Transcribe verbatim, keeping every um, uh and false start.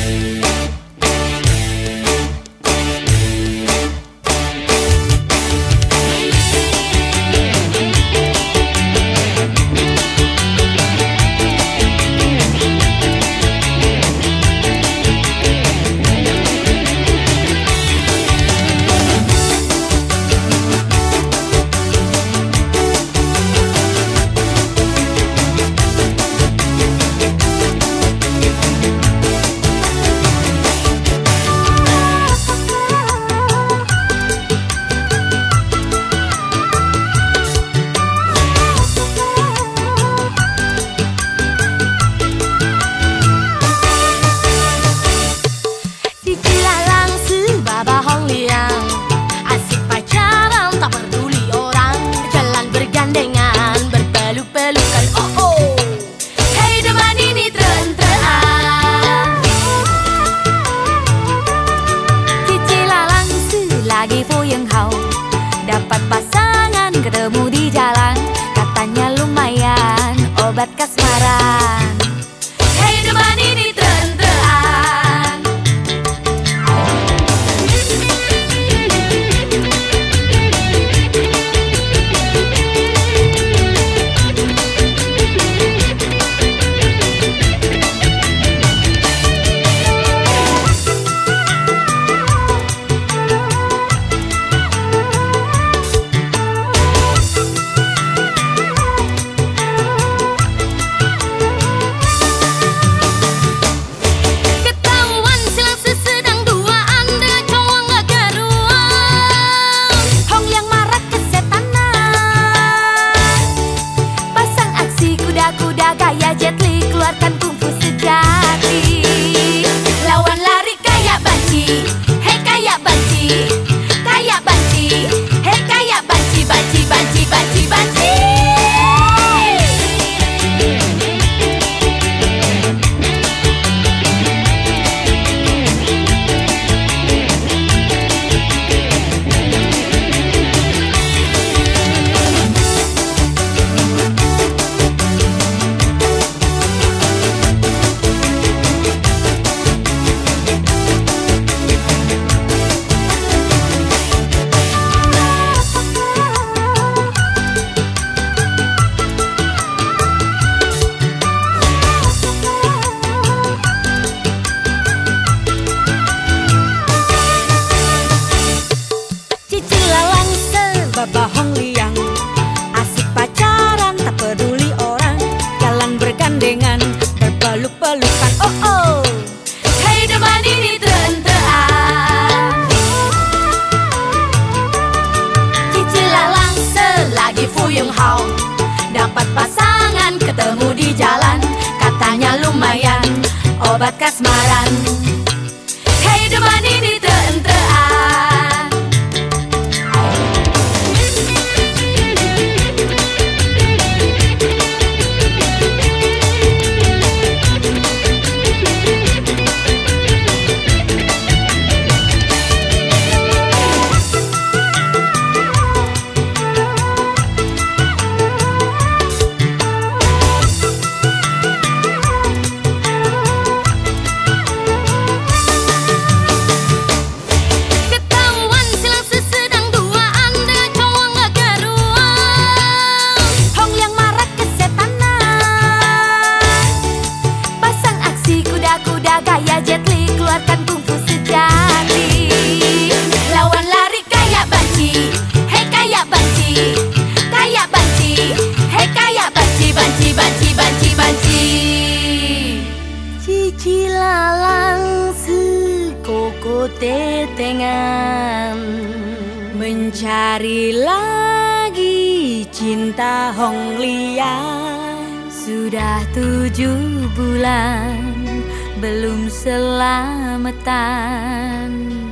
Dapat pasangan ketemu di jalan, katanya lumayan obat kasmaran. Kehidupan ini tren-trenan. Kuda gaya Jet Li, keluarkan kungfu sejati. Lawan lari kayak banci, hei kayak banci, kayak banci, hei kayak banci, banci, banci, banci, banci. Bahong liang, asik pacaran, tak peduli orang, jalan bergandengan, berpeluk-pelukan. Oh oh, kehidupan ini tren-trenan. Cici lalang selagi fuyung hao, dapat pasangan ketemu di jalan, katanya lumayan obat kasmaran. Kehidupan ini tren-trenan. Kuda gaya Jet Li, keluarkan kungfu sejati. Lawan lari kayak banci, hei kayak banci, kayak banci, hei kayak banci, banci, banci, banci, banci. Cici lalang sekoko tetengan, mencari lagi cinta Hong liang. Sudah tujuh bulan belum selamatan.